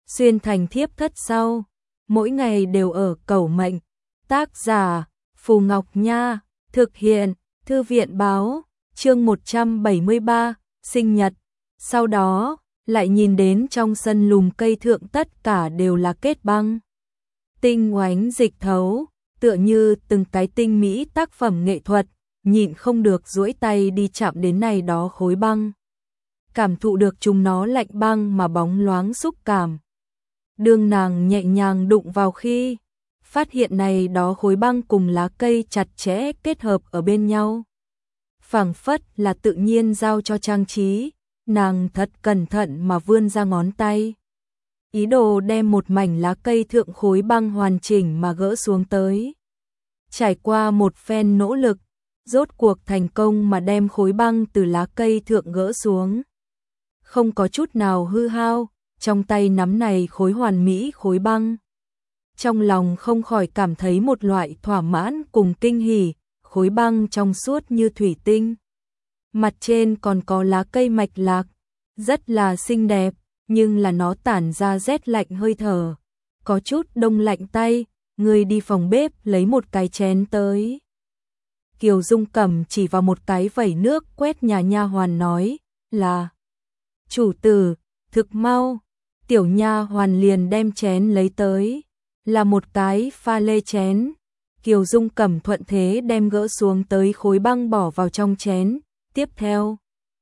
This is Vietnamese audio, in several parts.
xuyên thành thiếp thất sau, mỗi ngày đều ở cầu mệnh. Tác giả Phù Ngọc Nha, thực hiện Thư viện Báo, chương 173, sinh nhật. Sau đó, lại nhìn đến trong sân lùm cây thượng tất cả đều là kết băng. Tinh oánh dịch thấu, tựa như từng cái tinh mỹ tác phẩm nghệ thuật, nhịn không được duỗi tay đi chạm đến này đó khối băng. Cảm thụ được chúng nó lạnh băng mà bóng loáng xúc cảm. Đương nàng nhẹ nhàng đụng vào khi, phát hiện này đó khối băng cùng lá cây chặt chẽ kết hợp ở bên nhau. Phảng phất là tự nhiên giao cho trang trí, nàng thật cẩn thận mà vươn ra ngón tay. Ý đồ đem một mảnh lá cây thượng khối băng hoàn chỉnh mà gỡ xuống tới. Trải qua một phen nỗ lực, rốt cuộc thành công mà đem khối băng từ lá cây thượng gỡ xuống. Không có chút nào hư hao, trong tay nắm này khối hoàn mỹ khối băng. Trong lòng không khỏi cảm thấy một loại thỏa mãn cùng kinh hỉ, khối băng trong suốt như thủy tinh. Mặt trên còn có lá cây mạch lạc, rất là xinh đẹp, nhưng là nó tản ra rét lạnh hơi thở. Có chút đông lạnh tay, người đi phòng bếp lấy một cái chén tới. Kiều Dung cầm chỉ vào một cái vẩy nước quét nhà nha hoàn nói là: chủ tử, thực mau. Tiểu nha hoàn liền đem chén lấy tới, là một cái pha lê chén. Kiều Dung cầm thuận thế đem gỡ xuống tới khối băng bỏ vào trong chén. Tiếp theo,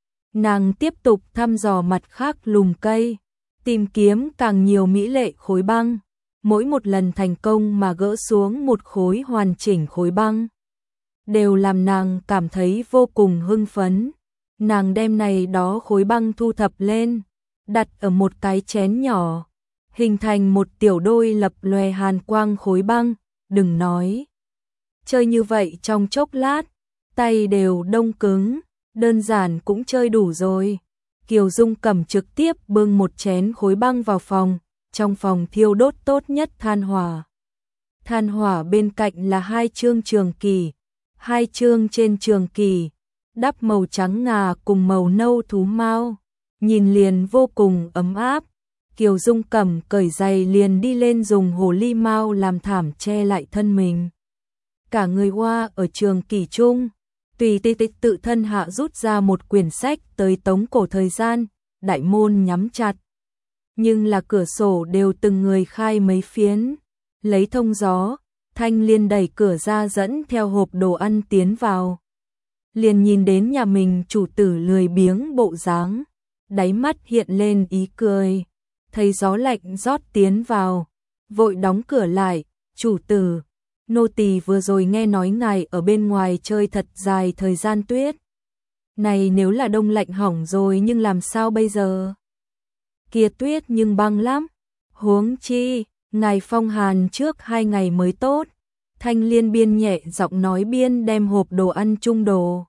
nàng tiếp tục thăm dò mặt khác lùm cây, tìm kiếm càng nhiều mỹ lệ khối băng. Mỗi một lần thành công mà gỡ xuống một khối hoàn chỉnh khối băng, đều làm nàng cảm thấy vô cùng hưng phấn. Nàng đem này đó khối băng thu thập lên, đặt ở một cái chén nhỏ, hình thành một tiểu đôi lập lòe hàn quang khối băng. Đừng nói, chơi như vậy trong chốc lát, tay đều đông cứng, đơn giản cũng chơi đủ rồi. Kiều Dung cầm trực tiếp bưng một chén khối băng vào phòng, trong phòng thiêu đốt tốt nhất than hỏa. Than hỏa bên cạnh là hai chương trường kỳ, hai chương trên trường kỳ đắp màu trắng ngà cùng màu nâu thú mao, nhìn liền vô cùng ấm áp. Kiều Dung cầm cởi giày liền đi lên dùng hồ ly mao làm thảm che lại thân mình. Cả người hoa ở trường kỳ chung, tùy tự thân hạ rút ra một quyển sách tới tống cổ thời gian, đại môn nhắm chặt. Nhưng là cửa sổ đều từng người khai mấy phiến, lấy thông gió. Thanh Liên đẩy cửa ra dẫn theo hộp đồ ăn tiến vào. Liền nhìn đến nhà mình chủ tử lười biếng bộ dáng, đáy mắt hiện lên ý cười. Thấy gió lạnh rót tiến vào, vội đóng cửa lại. Chủ tử, nô tỳ vừa rồi nghe nói ngài ở bên ngoài chơi thật dài thời gian tuyết. Này nếu là đông lạnh hỏng rồi nhưng làm sao bây giờ? Kia tuyết nhưng băng lắm. Huống chi, ngài phong hàn trước 2 ngày mới tốt. Thanh Liên biên nhẹ giọng nói biên đem hộp đồ ăn chung đồ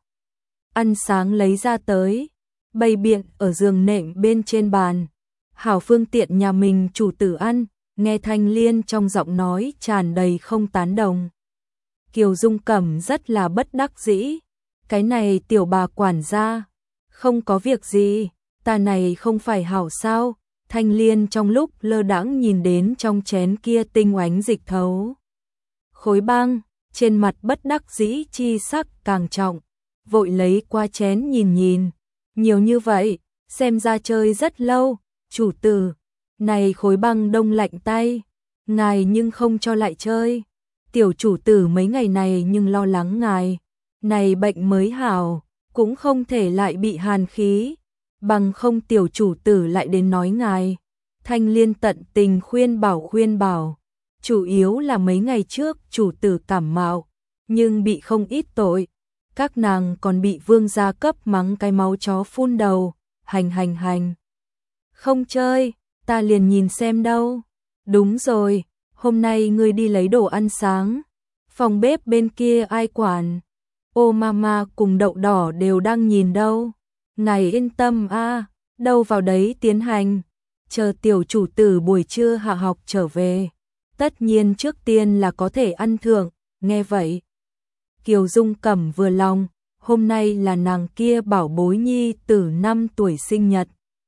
ăn sáng lấy ra tới, bày biện ở giường nệm bên trên bàn. Hảo phương tiện nhà mình chủ tử ăn. Nghe Thanh Liên trong giọng nói tràn đầy không tán đồng. Kiều Dung cầm rất là bất đắc dĩ. Cái này tiểu bà quản gia, không có việc gì, ta này không phải hảo sao? Thanh Liên trong lúc lơ đãng nhìn đến trong chén kia tinh oánh dịch thấu khối băng, trên mặt bất đắc dĩ chi sắc càng trọng, vội lấy qua chén nhìn nhìn. Nhiều như vậy, xem ra chơi rất lâu. Chủ tử, này khối băng đông lạnh tay, ngài nhưng không cho lại chơi. Tiểu chủ tử mấy ngày này nhưng lo lắng ngài, này bệnh mới hảo, cũng không thể lại bị hàn khí, bằng không tiểu chủ tử lại đến nói ngài. Thanh Liên tận tình khuyên bảo, chủ yếu là mấy ngày trước chủ tử cảm mạo, nhưng bị không ít tội. Các nàng còn bị vương gia cấp mắng cái máu chó phun đầu, hành. Không chơi, ta liền nhìn xem đâu. Đúng rồi, hôm nay ngươi đi lấy đồ ăn sáng, phòng bếp bên kia ai quản? Ô mama cùng đậu đỏ đều đang nhìn đâu. Ngài yên tâm a, đâu vào đấy tiến hành. Chờ tiểu chủ tử buổi trưa hạ học trở về, tất nhiên trước tiên là có thể ăn thưởng. Nghe vậy, Kiều Dung cầm vừa lòng, hôm nay là nàng kia bảo bối nhi tử 5 tuổi sinh nhật.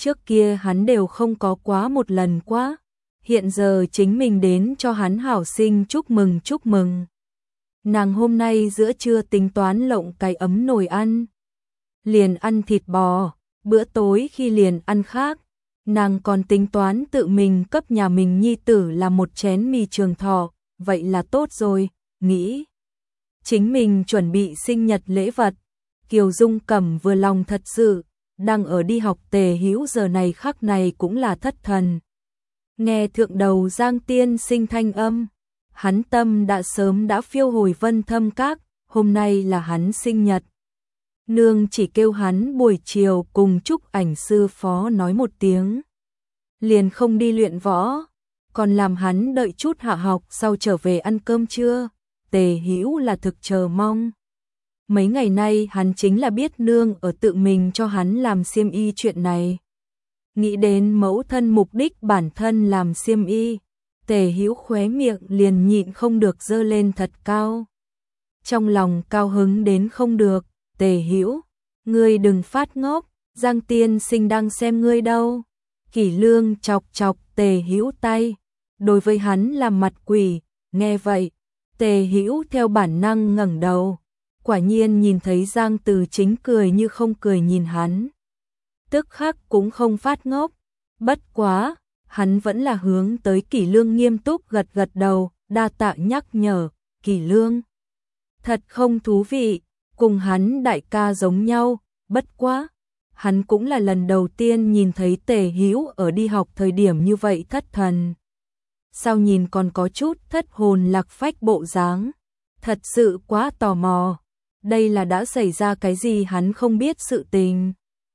Trước kia hắn đều không có quá một lần quá, hiện giờ chính mình đến cho hắn hảo sinh chúc mừng. Nàng hôm nay giữa trưa tính toán lộng cái ấm nồi ăn, liền ăn thịt bò, bữa tối khi liền ăn khác, nàng còn tính toán tự mình cấp nhà mình nhi tử làm một chén mì trường thọ, vậy là tốt rồi, nghĩ. Chính mình chuẩn bị sinh nhật lễ vật, Kiều Dung Cẩm vừa lòng thật sự, đang ở đi học Tề Hữu giờ này khắc này cũng là thất thần. Nghe thượng đầu Giang Tiên Sinh thanh âm, hắn tâm đã sớm đã phiêu hồi Vân Thâm Các, hôm nay là hắn sinh nhật. Nương chỉ kêu hắn buổi chiều cùng chúc ảnh sư phó nói một tiếng, liền không đi luyện võ, còn làm hắn đợi chút hạ học sau trở về ăn cơm trưa. Tề Hữu là thực chờ mong. Mấy ngày nay hắn chính là biết nương ở tự mình cho hắn làm xiêm y chuyện này. Nghĩ đến mẫu thân mục đích bản thân làm xiêm y, Tề Hữu khóe miệng liền nhịn không được giơ lên thật cao. Trong lòng cao hứng đến không được, Tề Hữu, ngươi đừng phát ngốc, Giang Tiên Sinh đang xem ngươi đâu. Kỷ Lương chọc chọc Tề Hữu tay, đối với hắn làm mặt quỷ, nghe vậy, Tề Hữu theo bản năng ngẩng đầu, quả nhiên nhìn thấy Giang Từ Chính cười như không cười nhìn hắn. Tức khắc cũng không phát ngốc, bất quá, hắn vẫn là hướng tới Kỷ Lương nghiêm túc gật gật đầu, đa tạ nhắc nhở, Kỷ Lương. Thật không thú vị, cùng hắn đại ca giống nhau, bất quá, hắn cũng là lần đầu tiên nhìn thấy Tề Hữu ở đi học thời điểm như vậy thất thần. Sao nhìn còn có chút thất hồn lạc phách bộ dáng, thật sự quá tò mò, đây là đã xảy ra cái gì hắn không biết sự tình.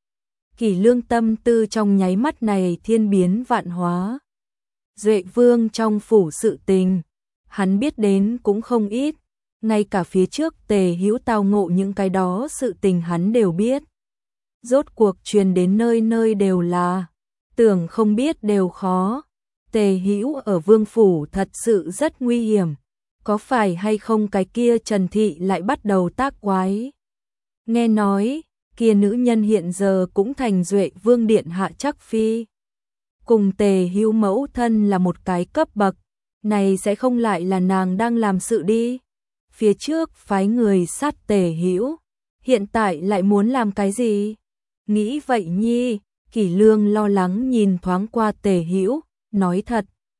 Kỷ Lương tâm tư trong nháy mắt này thiên biến vạn hóa. Duệ Vương trong phủ sự tình, hắn biết đến cũng không ít, ngay cả phía trước Tề Hữu tao ngộ những cái đó sự tình hắn đều biết. Rốt cuộc truyền đến nơi nơi đều là, tưởng không biết đều khó. Tề Hữu ở Vương phủ thật sự rất nguy hiểm, có phải hay không cái kia Trần Thị lại bắt đầu tác quái. Nghe nói, kia nữ nhân hiện giờ cũng thành Duệ Vương điện hạ chắc phi. Cùng Tề Hữu mẫu thân là một cái cấp bậc, này sẽ không lại là nàng đang làm sự đi. Phía trước phái người sát Tề Hữu, hiện tại lại muốn làm cái gì? Nghĩ vậy nhi, Kỷ Lương lo lắng nhìn thoáng qua Tề Hữu, nói thật,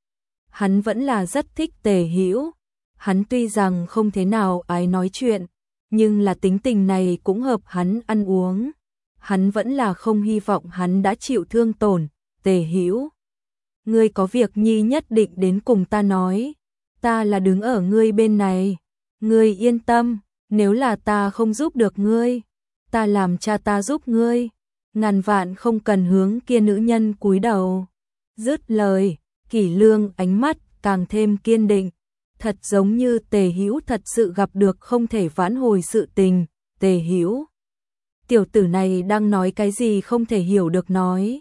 hắn vẫn là rất thích Tề Hữu, hắn tuy rằng không thế nào ái nói chuyện, nhưng là tính tình này cũng hợp hắn ăn uống, hắn vẫn là không hy vọng hắn đã chịu thương tổn. Tề Hữu, ngươi có việc nhi nhất định đến cùng ta nói, ta là đứng ở ngươi bên này, ngươi yên tâm, nếu là ta không giúp được ngươi, ta làm cha ta giúp ngươi, ngàn vạn không cần hướng kia nữ nhân cúi đầu. Dứt lời, Kỷ Lương ánh mắt càng thêm kiên định, thật giống như Tề Hữu thật sự gặp được không thể vãn hồi sự tình. Tề Hữu, tiểu tử này đang nói cái gì không thể hiểu được nói.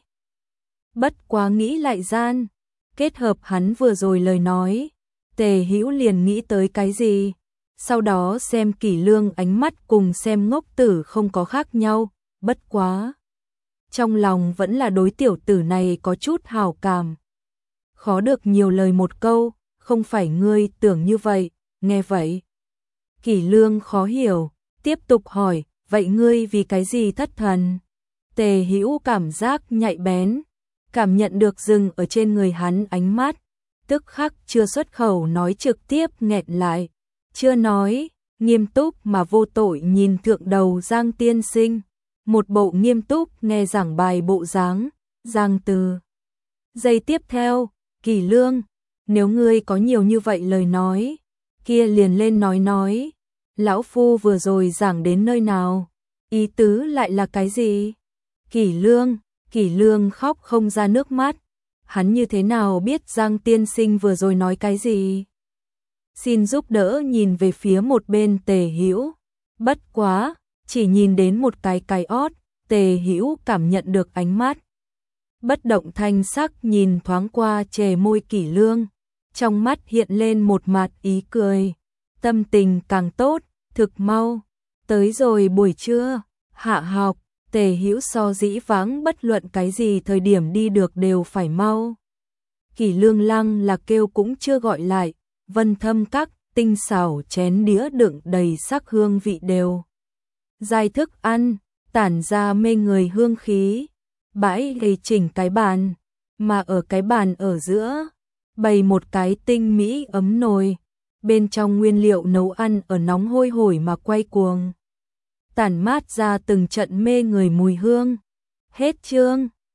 Bất quá nghĩ lại gian, kết hợp hắn vừa rồi lời nói, Tề Hữu liền nghĩ tới cái gì, sau đó xem Kỷ Lương ánh mắt cùng xem ngốc tử không có khác nhau, bất quá. Trong lòng vẫn là đối tiểu tử này có chút hảo cảm. Khó được nhiều lời một câu, không phải ngươi tưởng như vậy, nghe vậy. Kỷ Lương khó hiểu, tiếp tục hỏi, vậy ngươi vì cái gì thất thần? Tề Hữu cảm giác nhạy bén, cảm nhận được dừng ở trên người hắn ánh mắt, tức khắc chưa xuất khẩu nói trực tiếp nghẹn lại, chưa nói, nghiêm túc mà vô tội nhìn thượng đầu Giang Tiên Sinh, một bộ nghiêm túc nghe giảng bài bộ dáng. Giang Từ. Giây tiếp theo, Kỷ Lương, nếu ngươi có nhiều như vậy lời nói, kia liền lên nói, lão phu vừa rồi giảng đến nơi nào, ý tứ lại là cái gì? Kỷ Lương khóc không ra nước mắt, hắn như thế nào biết Giang Tiên Sinh vừa rồi nói cái gì? Xin giúp đỡ nhìn về phía một bên Tề Hữu, bất quá, chỉ nhìn đến một cái ót, Tề Hữu cảm nhận được ánh mắt. Bất động thanh sắc nhìn thoáng qua chề môi Kỷ Lương, trong mắt hiện lên một mặt ý cười, tâm tình càng tốt, thực mau. Tới rồi buổi trưa, hạ học, Tề Hữu so dĩ vãng bất luận cái gì thời điểm đi được đều phải mau. Kỷ Lương Lăng là kêu cũng chưa gọi lại, Vân Thâm Các, tinh xảo chén đĩa đựng đầy sắc hương vị đều. Giai thức ăn, tản ra mê người hương khí, bãi gây chỉnh cái bàn, mà ở cái bàn ở giữa, bày một cái tinh mỹ ấm nồi, bên trong nguyên liệu nấu ăn ở nóng hôi hổi mà quay cuồng. Tản mát ra từng trận mê người mùi hương. Hết chương.